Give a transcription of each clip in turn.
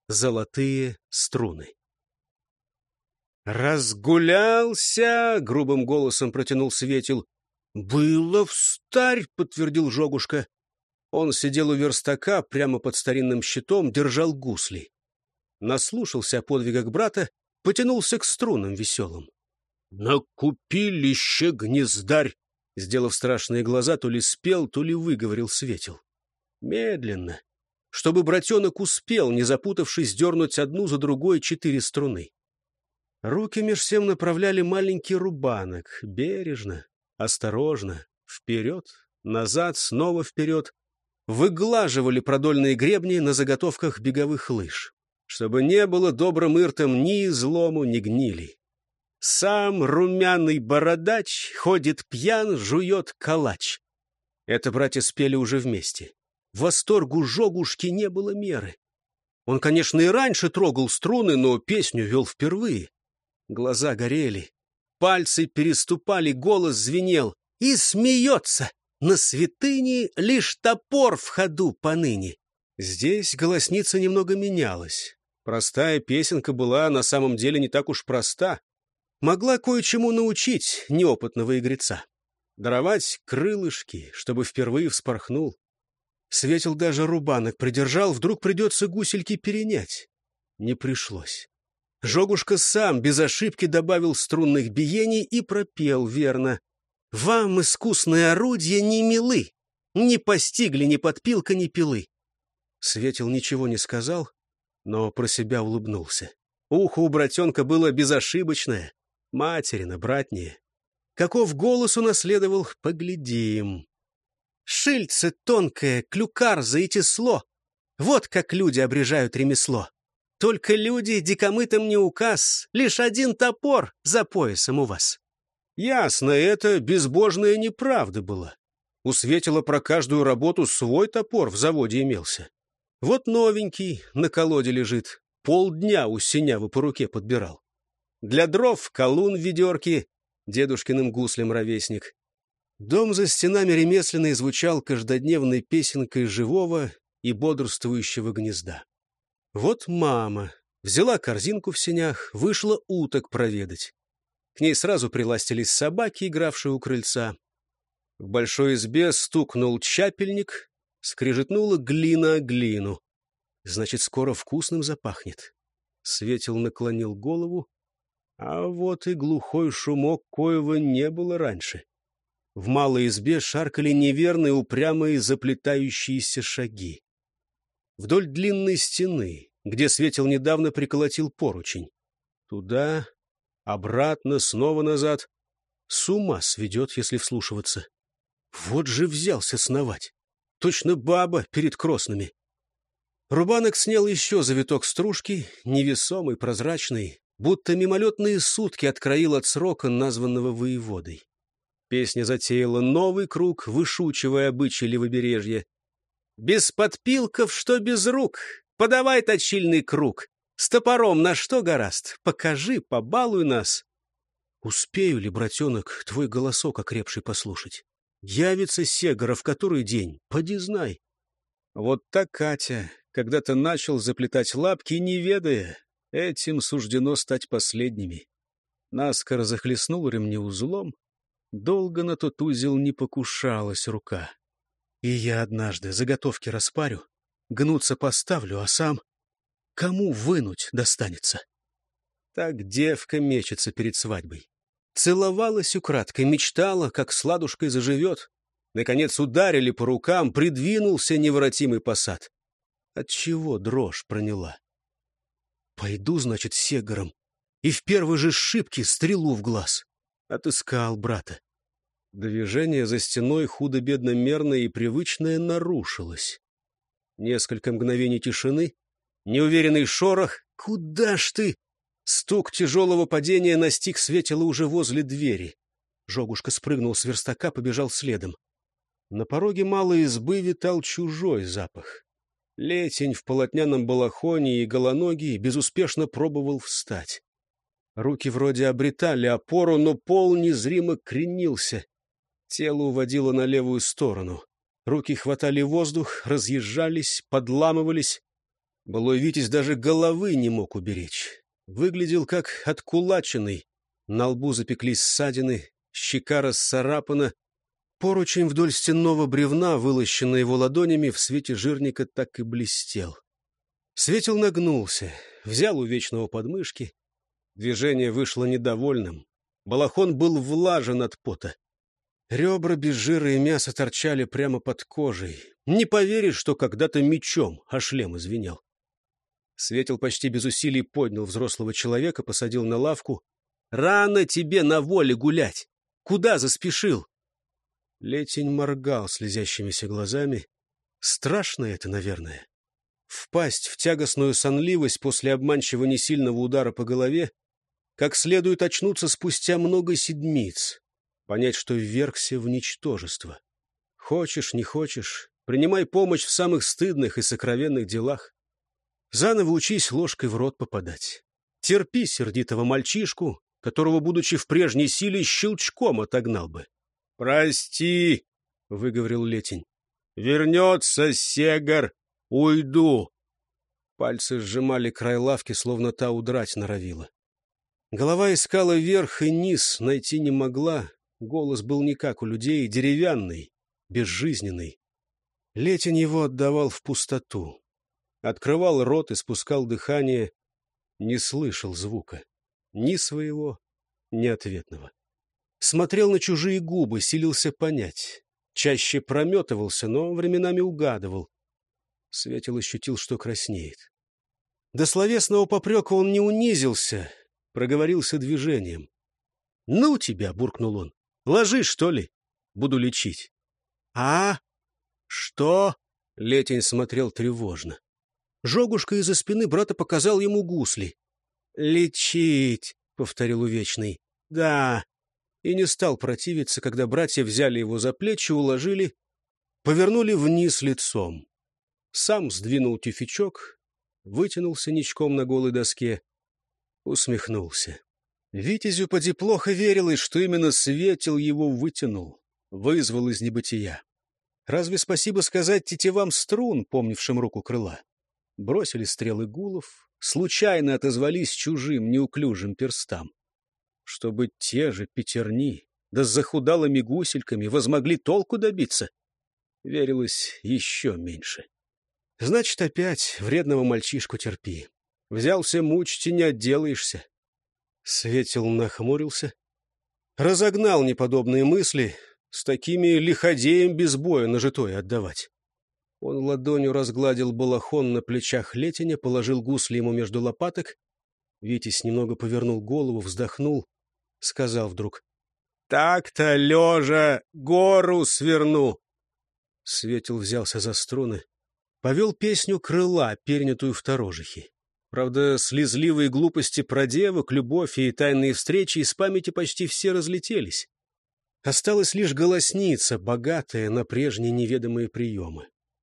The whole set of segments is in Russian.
золотые струны. «Разгулялся!» — грубым голосом протянул Светил. «Было встарь!» — подтвердил Жогушка. Он сидел у верстака, прямо под старинным щитом, держал гусли. Наслушался о подвигах брата, потянулся к струнам веселым. «На купилище, гнездарь!» Сделав страшные глаза, то ли спел, то ли выговорил Светил. Медленно, чтобы братенок успел, не запутавшись, дернуть одну за другой 4 струны. Руки меж тем направляли маленький рубанок, бережно, осторожно, вперед, назад, снова вперед. Выглаживали продольные гребни на заготовках беговых лыж, чтобы не было добрым иртом ни излому, ни гнили. Сам румяный бородач ходит пьян, жует калач. Это братья спели уже вместе. Восторгу Жогушки не было меры. Он, конечно, и раньше трогал струны, но песню вел впервые. Глаза горели, пальцы переступали, голос звенел. И смеется! На святыне лишь топор в ходу поныне. Здесь голосница немного менялась. Простая песенка была на самом деле не так уж проста. Могла кое-чему научить неопытного игреца. Даровать крылышки, чтобы впервые вспорхнул. Светил даже рубанок придержал, вдруг придется гусельки перенять. Не пришлось. Жогушка сам без ошибки добавил струнных биений и пропел верно. «Вам искусные орудия не милы, не постигли ни подпилка, ни пилы». Светил ничего не сказал, но про себя улыбнулся. Ухо у братенка было безошибочное, материно, братнее. Каков голос унаследовал, поглядим. «Шильце тонкое, клюкарза и тесло. Вот как люди обрежают ремесло. Только люди дикомытам не указ, лишь один топор за поясом у вас». Ясно, это безбожная неправда была. У Светила про каждую работу свой топор в заводе имелся. Вот новенький на колоде лежит, полдня у синявы по руке подбирал. Для дров колун в ведерке, дедушкиным гуслем ровесник. Дом за стенами ремесленный звучал каждодневной песенкой живого и бодрствующего гнезда. Вот мама взяла корзинку в сенях, вышла уток проведать. К ней сразу приластились собаки, игравшие у крыльца. В большой избе стукнул чапельник, скрежетнула глина о глину. Значит, скоро вкусным запахнет. Светил наклонил голову, а вот и глухой шумок, коего не было раньше. В малой избе шаркали неверные, упрямые, заплетающиеся шаги. Вдоль длинной стены, где Светил недавно приколотил поручень. Туда, обратно, снова назад. С ума сведет, если вслушиваться. Вот же взялся сновать. Точно баба перед кросными. Рубанок снял еще завиток стружки, невесомый, прозрачный, будто мимолетные сутки откроил от срока, названного воеводой. Песня затеяла новый круг, вышучивая обычаи левобережья. «Без подпилков, что без рук, подавай точильный круг. С топором на что гораст? Покажи, побалуй нас». Успею ли, братенок, твой голосок окрепший послушать? Явится Сегора в который день, поди знай. Вот так Катя когда-то начал заплетать лапки, не ведая, этим суждено стать последними. Наскоро захлестнул ремнеузлом, долго на тот узел не покушалась рука. И я однажды заготовки распарю, гнуться поставлю, а сам кому вынуть достанется. Так девка мечется перед свадьбой. Целовалась украдкой, мечтала, как сладушкой заживет. Наконец ударили по рукам, придвинулся неворотимый посад. Отчего дрожь проняла? Пойду, значит, с Сегором, и в первой же шибке стрелу в глаз. Отыскал брата. Движение за стеной худо-бедно мерное и привычное нарушилось. Несколько мгновений тишины, неуверенный шорох. «Куда ж ты?» Стук тяжелого падения настиг Светила уже возле двери. Жогушка спрыгнул с верстака, побежал следом. На пороге малой избы витал чужой запах. Летень в полотняном балахоне и голоногий безуспешно пробовал встать. Руки вроде обретали опору, но пол незримо кренился. Тело уводило на левую сторону. Руки хватали воздух, разъезжались, подламывались. Былой Витязь даже головы не мог уберечь. Выглядел как откулаченный. На лбу запеклись ссадины, щека расцарапана. Поручень вдоль стенного бревна, вылощенный его ладонями, в свете жирника так и блестел. Светил нагнулся, взял у Вечного подмышки. Движение вышло недовольным. Балахон был влажен от пота. Ребра без жира и мяса торчали прямо под кожей. Не поверишь, что когда-то мечом, а шлем извинял. Светил почти без усилий поднял взрослого человека, посадил на лавку. «Рано тебе на воле гулять! Куда заспешил?» Летень моргал слезящимися глазами. Страшно это, наверное. Впасть в тягостную сонливость после обманчиво несильного удара по голове, как следует очнуться спустя много седмиц, понять, что ввергся в ничтожество. Хочешь, не хочешь, принимай помощь в самых стыдных и сокровенных делах. Заново учись ложкой в рот попадать. Терпи сердитого мальчишку, которого, будучи в прежней силе, щелчком отогнал бы. — Прости, — выговорил Летень. — Вернется Сегар, уйду. Пальцы сжимали край лавки, словно та удрать норовила. Голова искала вверх и низ, найти не могла. Голос был не как у людей, деревянный, безжизненный. Летень его отдавал в пустоту. Открывал рот и спускал дыхание. Не слышал звука. Ни своего, ни ответного. Смотрел на чужие губы, силился понять. Чаще прометывался, но временами угадывал. Светил ощутил, что краснеет. До словесного попрека он не унизился, проговорился движением. — Ну тебя, — буркнул он, — ложись, что ли? Буду лечить. — А? Что? — Летень смотрел тревожно. Жогушка из-за спины брата показал ему гусли. — Лечить, — повторил Увечный. — Да. И не стал противиться, когда братья взяли его за плечи, уложили, повернули вниз лицом. Сам сдвинул тюфячок, вытянулся ничком на голой доске, усмехнулся. Витязю поди плохо верилось, что именно Светил его вытянул, вызвал из небытия. Разве спасибо сказать тетивам струн, помнившим руку крыла? Бросили стрелы гулов, случайно отозвались чужим неуклюжим перстам. Чтобы те же пятерни, да с захудалыми гусельками, возмогли толку добиться, верилось еще меньше. Значит, опять вредного мальчишку терпи. Взялся мучить и не отделаешься. Светил нахмурился. Разогнал неподобные мысли, с такими лиходеем без боя нажитое отдавать. Он ладонью разгладил балахон на плечах Летеня, положил гусли ему между лопаток. Витязь немного повернул голову, вздохнул, сказал вдруг: «Так-то, лежа, гору сверну!» Светил взялся за струны, повел песню крыла, перенятую в Торожихе. Правда, слезливые глупости про девок, любовь и тайные встречи из памяти почти все разлетелись. Осталась лишь голосница, богатая на прежние неведомые приемы.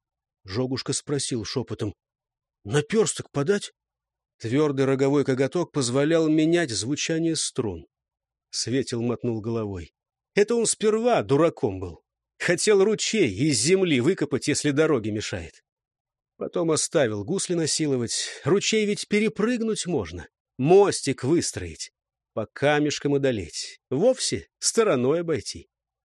Жогушка спросил шепотом: «Наперсток подать?» Твердый роговой коготок позволял менять звучание струн. Светил мотнул головой. Это он сперва дураком был. Хотел ручей из земли выкопать, если дороге мешает. Потом оставил гусли насиловать. Ручей ведь перепрыгнуть можно. Мостик выстроить. По камешкам одолеть. Вовсе стороной обойти.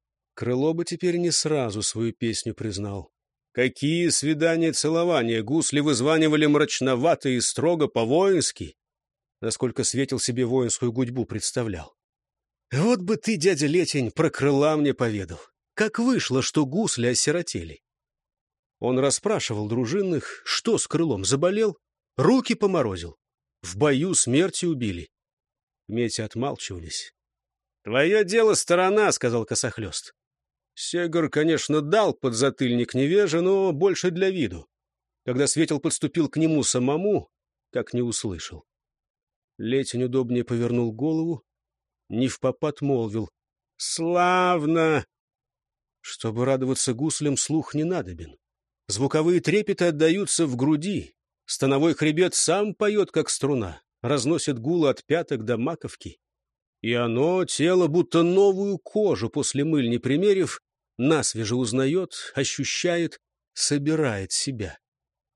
Крыло бы теперь не сразу свою песню признал. Какие свидания-целования! Гусли вызванивали мрачновато и строго по-воински, насколько Светил себе воинскую гудьбу представлял. Вот бы ты, дядя Летень, про крыла мне поведал. Как вышло, что гусли осиротели? Он расспрашивал дружинных, что с крылом, заболел, руки поморозил, в бою смерти убили. Мети отмалчивались. — Твое дело сторона, — сказал Косохлёст. Сегар, конечно, дал подзатыльник невеже, но больше для виду. Когда Светил подступил к нему самому, как не услышал. Летень удобнее повернул голову, невпопад молвил: «Славно!» Чтобы радоваться гуслям, слух не надобен. Звуковые трепеты отдаются в груди. Становой хребет сам поет, как струна, разносит гул от пяток до маковки. И оно, тело, будто новую кожу после мыль не примерив, насвеже узнает, ощущает, собирает себя.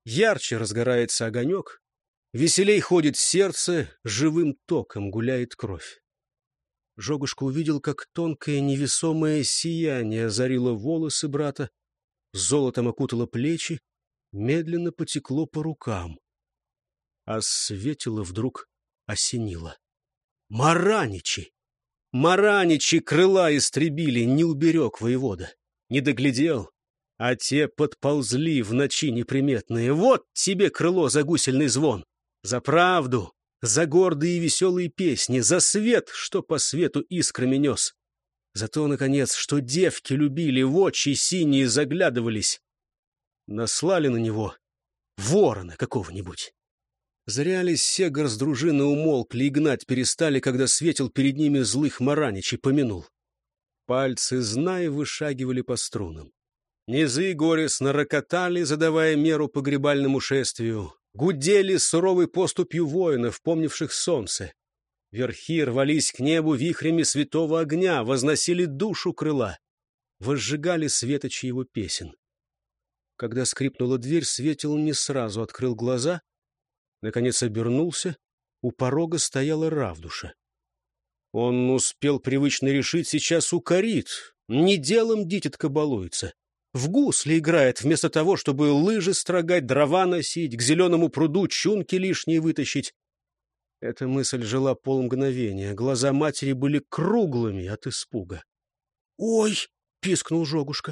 Ярче разгорается огонек, веселей ходит сердце, живым током гуляет кровь. Жогушка увидел, как тонкое невесомое сияние озарило волосы брата, золотом окутало плечи, медленно потекло по рукам. А светило вдруг осенило. Мараничи! Мараничи крыла истребили, не уберег воевода. Не доглядел, а те подползли в ночи неприметные. Вот тебе крыло за гусельный звон, за правду, за гордые и веселые песни, за свет, что по свету искрами нес. За то, наконец, что девки любили, в очи синие заглядывались. Наслали на него ворона какого-нибудь. Зря ли Сегар с дружины умолкли и гнать перестали, когда светил перед ними злых мараничей помянул. Пальцы, зная, вышагивали по струнам. Низы горестно рокотали, задавая меру погребальному шествию. Гудели суровой поступью воинов, помнивших солнце. Верхи рвались к небу вихрями святого огня, возносили душу крыла, возжигали светочи его песен. Когда скрипнула дверь, Светил не сразу открыл глаза, наконец обернулся, у порога стояла Равдуша. Он успел привычно решить, сейчас укорит, не делом дитятка балуется. В гусли играет, вместо того, чтобы лыжи строгать, дрова носить, к зеленому пруду чунки лишние вытащить. Эта мысль жила полмгновения. Глаза матери были круглыми от испуга. «Ой!» — пискнул Жогушка.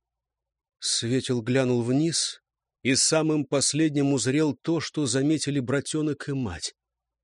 Светил глянул вниз и самым последним узрел то, что заметили братенок и мать.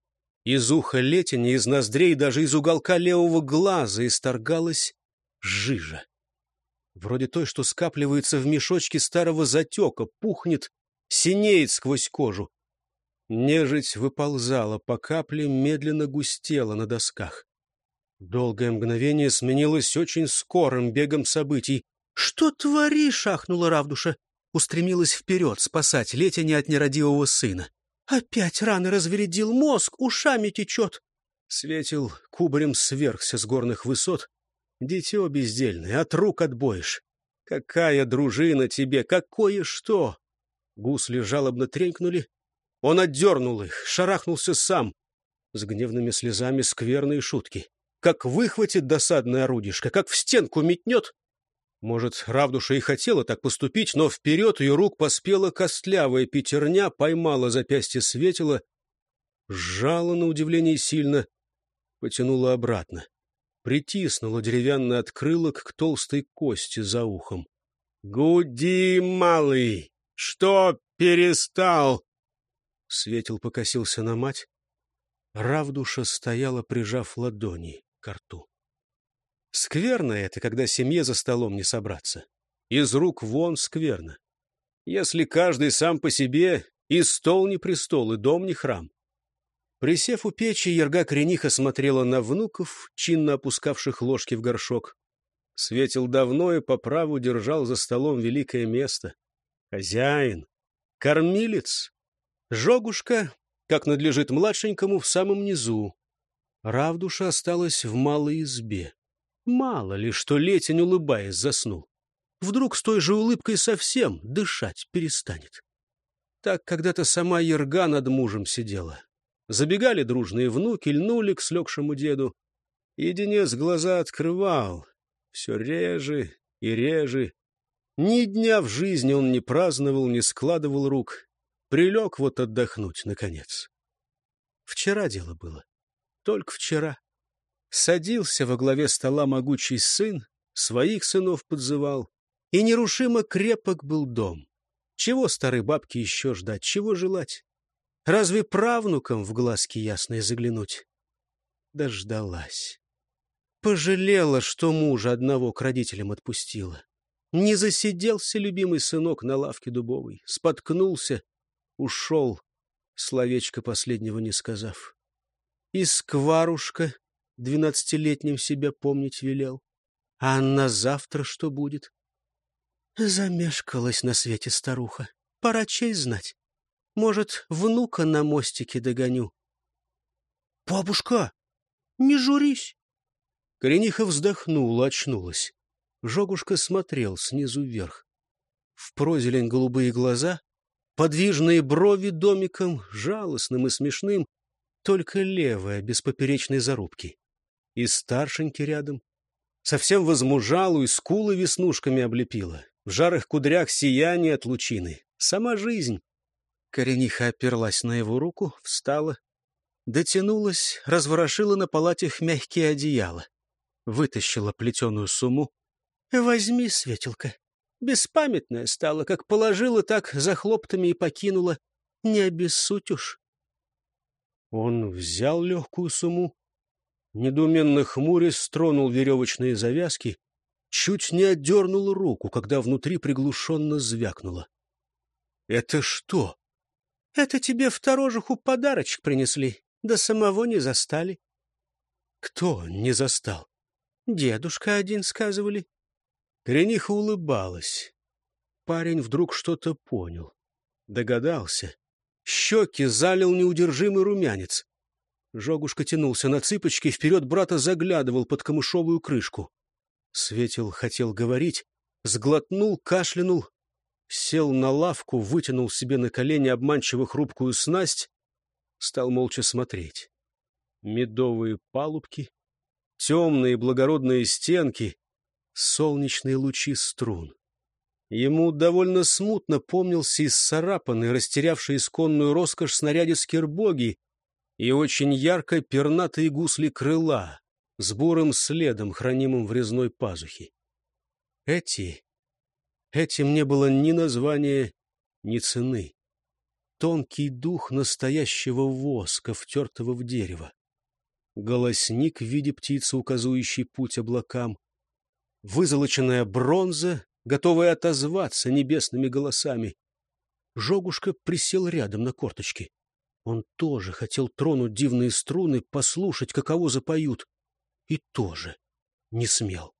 Из уха Летени, из ноздрей, даже из уголка левого глаза исторгалась жижа. Вроде той, что скапливается в мешочке старого затека, пухнет, синеет сквозь кожу. Нежить выползала по капле, медленно густела на досках. Долгое мгновение сменилось очень скорым бегом событий. «Что творишь?» — ахнула Равдуша. Устремилась вперед спасать Летени от нерадивого сына. «Опять рано развередил мозг, ушами течет!» Светил кубарем свергся с горных высот. «Дитё бездельное, от рук отбоишь! Какая дружина тебе, какое что!» Гусли жалобно тренькнули. Он отдернул их, шарахнулся сам. С гневными слезами скверные шутки. Как выхватит досадное орудишко, как в стенку метнет. Может, Равдуша и хотела так поступить, но вперед ее рук поспела костлявая пятерня, поймала запястье Светила, сжала на удивление сильно, потянула обратно. Притиснула деревянный открылок к толстой кости за ухом. — Гуди, малый! Что перестал? Светил покосился на мать. Равдуша стояла, прижав ладони ко рту. Скверно это, когда семье за столом не собраться. Из рук вон скверно. Если каждый сам по себе, и стол не престол, и дом не храм. Присев у печи, Ерга-Крениха смотрела на внуков, чинно опускавших ложки в горшок. Светил давно и по праву держал за столом великое место. Хозяин, кормилец. Жогушка, как надлежит младшенькому, в самом низу. Равдуша осталась в малой избе. Мало ли, что Летень, улыбаясь, заснул. Вдруг с той же улыбкой совсем дышать перестанет. Так когда-то сама Ерга над мужем сидела. Забегали дружные внуки, льнули к слегшему деду. Единец глаза открывал. Все реже и реже. Ни дня в жизни он не праздновал, не складывал рук. Прилег вот отдохнуть, наконец. Вчера дело было. Только вчера. Садился во главе стола могучий сын, своих сынов подзывал. И нерушимо крепок был дом. Чего старой бабке еще ждать, чего желать? Разве правнукам в глазки ясные заглянуть? Дождалась. Пожалела, что мужа одного к родителям отпустила. Не засиделся любимый сынок на лавке дубовой, споткнулся, ушел, словечко последнего не сказав. И скварушка 12-летним себя помнить велел. А на завтра что будет? Замешкалась на свете старуха. Пора честь знать. Может, внука на мостике догоню. — Бабушка, не журись! Корениха вздохнула, очнулась. Жогушка смотрел снизу вверх. В прозелень голубые глаза, подвижные брови домиком, жалостным и смешным, только левая, без поперечной зарубки. И старшенький рядом. Совсем возмужалу и скулы веснушками облепила. В жарых кудрях сияние от лучины. Сама жизнь. Корениха оперлась на его руку, встала. Дотянулась, разворошила на палатях мягкие одеяла. Вытащила плетеную сумму. — Возьми, Светелка. Беспамятная стала, как положила, так за хлоптами и покинула. Не обессудь уж. Он взял легкую сумму, недоуменно хмурясь стронул веревочные завязки, чуть не отдернул руку, когда внутри приглушенно звякнуло. — Это что? — Это тебе в Торожиху подарочек принесли, да самого не застали. — Кто не застал? — Дедушка один, сказывали. Корениха улыбалась. Парень вдруг что-то понял. Догадался. Щеки залил неудержимый румянец. Жогушка тянулся на цыпочки, вперед брата заглядывал под камышовую крышку. Светил хотел говорить, сглотнул, кашлянул, сел на лавку, вытянул себе на колени обманчиво хрупкую снасть, стал молча смотреть. Медовые палубки, темные благородные стенки, солнечные лучи струн. Ему довольно смутно помнился исцарапанный, растерявший исконную роскошь снаряде скирбоги и очень ярко пернатые гусли крыла с бурым следом, хранимым в резной пазухе. Этим не было ни названия, ни цены. Тонкий дух настоящего воска, втертого в дерево. Голосник в виде птицы, указывающий путь облакам. Вызолоченная бронза, готовая отозваться небесными голосами. Жогушка присел рядом на корточки. Он тоже хотел тронуть дивные струны, послушать, каково запоют. И тоже не смел.